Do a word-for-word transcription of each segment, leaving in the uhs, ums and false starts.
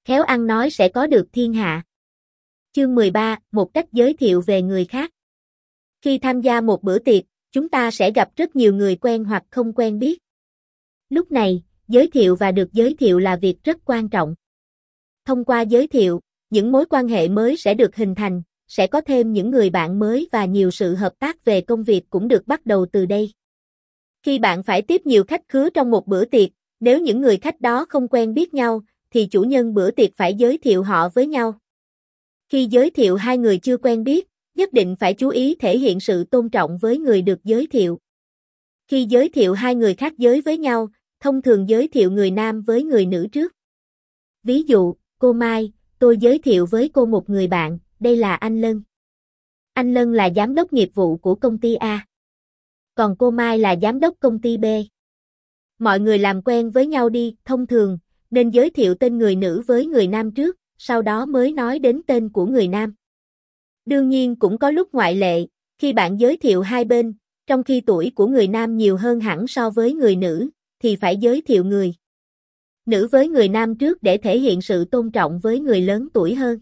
khéo ăn nói sẽ có được thiên hạ. Chương mười ba, một cách giới thiệu về người khác. Khi tham gia một bữa tiệc, chúng ta sẽ gặp rất nhiều người quen hoặc không quen biết. Lúc này, giới thiệu và được giới thiệu là việc rất quan trọng. Thông qua giới thiệu, những mối quan hệ mới sẽ được hình thành, sẽ có thêm những người bạn mới và nhiều sự hợp tác về công việc cũng được bắt đầu từ đây. Khi bạn phải tiếp nhiều khách khứa trong một bữa tiệc, nếu những người khách đó không quen biết nhau, thì chủ nhân bữa tiệc phải giới thiệu họ với nhau. Khi giới thiệu hai người chưa quen biết, nhất định phải chú ý thể hiện sự tôn trọng với người được giới thiệu. Khi giới thiệu hai người khác giới với nhau, thông thường giới thiệu người nam với người nữ trước. Ví dụ, cô Mai, tôi giới thiệu với cô một người bạn, đây là anh Lân. Anh Lân là giám đốc nghiệp vụ của công ty A. Còn cô Mai là giám đốc công ty B. Mọi người làm quen với nhau đi, thông thường, nên giới thiệu tên người nữ với người nam trước, sau đó mới nói đến tên của người nam. Đương nhiên cũng có lúc ngoại lệ, khi bạn giới thiệu hai bên, trong khi tuổi của người nam nhiều hơn hẳn so với người nữ, thì phải giới thiệu người nữ với người nam trước để thể hiện sự tôn trọng với người lớn tuổi hơn.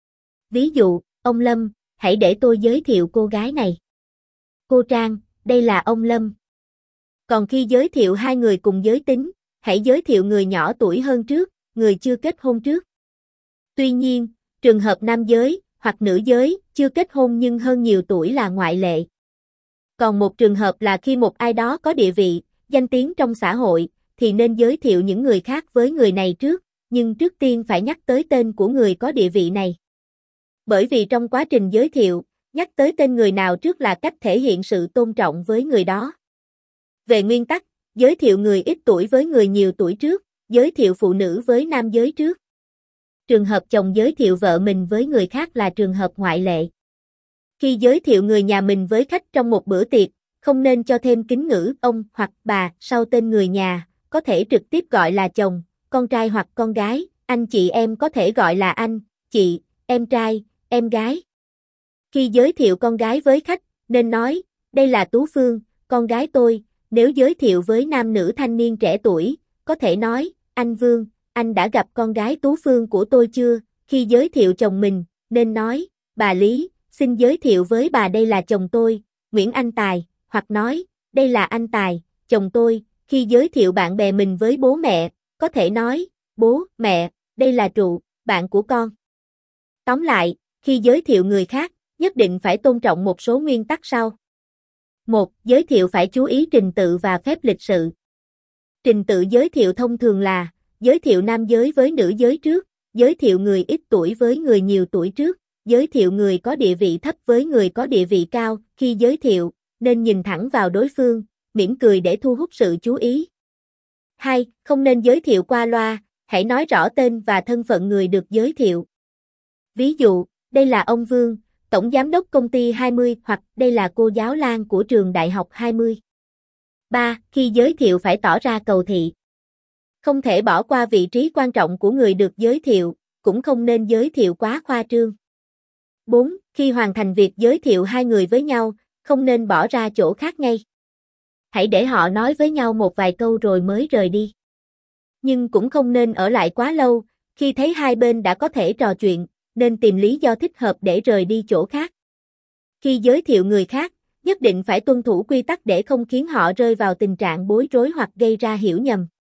Ví dụ, ông Lâm, hãy để tôi giới thiệu cô gái này. Cô Trang, đây là ông Lâm. Còn khi giới thiệu hai người cùng giới tính, hãy giới thiệu người nhỏ tuổi hơn trước, người chưa kết hôn trước. Tuy nhiên, trường hợp nam giới hoặc nữ giới chưa kết hôn nhưng hơn nhiều tuổi là ngoại lệ. Còn một trường hợp là khi một ai đó có địa vị, danh tiếng trong xã hội, thì nên giới thiệu những người khác với người này trước, nhưng trước tiên phải nhắc tới tên của người có địa vị này. Bởi vì trong quá trình giới thiệu, nhắc tới tên người nào trước là cách thể hiện sự tôn trọng với người đó. Về nguyên tắc, giới thiệu người ít tuổi với người nhiều tuổi trước, giới thiệu phụ nữ với nam giới trước. Trường hợp chồng giới thiệu vợ mình với người khác là trường hợp ngoại lệ. Khi giới thiệu người nhà mình với khách trong một bữa tiệc, không nên cho thêm kính ngữ ông hoặc bà sau tên người nhà, có thể trực tiếp gọi là chồng, con trai hoặc con gái, anh chị em có thể gọi là anh, chị, em trai, em gái. Khi giới thiệu con gái với khách, nên nói, đây là Tú Phương, con gái tôi. Nếu giới thiệu với nam nữ thanh niên trẻ tuổi, có thể nói, anh Vương, anh đã gặp con gái Tú Phương của tôi chưa? Khi giới thiệu chồng mình, nên nói, bà Lý, xin giới thiệu với bà đây là chồng tôi, Nguyễn Anh Tài, hoặc nói, đây là anh Tài, chồng tôi. Khi giới thiệu bạn bè mình với bố mẹ, có thể nói, bố, mẹ, đây là Trụ, bạn của con. Tóm lại, khi giới thiệu người khác, nhất định phải tôn trọng một số nguyên tắc sau. một. Giới thiệu phải chú ý trình tự và phép lịch sự. Trình tự giới thiệu thông thường là, giới thiệu nam giới với nữ giới trước, giới thiệu người ít tuổi với người nhiều tuổi trước, giới thiệu người có địa vị thấp với người có địa vị cao. Khi giới thiệu, nên nhìn thẳng vào đối phương, mỉm cười để thu hút sự chú ý. hai. Không nên giới thiệu qua loa, hãy nói rõ tên và thân phận người được giới thiệu. Ví dụ, đây là ông Vương, Tổng Giám đốc Công ty hai mươi hoặc đây là cô giáo Lan của trường Đại học hai mươi. ba. Khi giới thiệu phải tỏ ra cầu thị. Không thể bỏ qua vị trí quan trọng của người được giới thiệu, cũng không nên giới thiệu quá khoa trương. bốn. Khi hoàn thành việc giới thiệu hai người với nhau, không nên bỏ ra chỗ khác ngay. Hãy để họ nói với nhau một vài câu rồi mới rời đi. Nhưng cũng không nên ở lại quá lâu, khi thấy hai bên đã có thể trò chuyện, nên tìm lý do thích hợp để rời đi chỗ khác. Khi giới thiệu người khác, nhất định phải tuân thủ quy tắc để không khiến họ rơi vào tình trạng bối rối hoặc gây ra hiểu nhầm.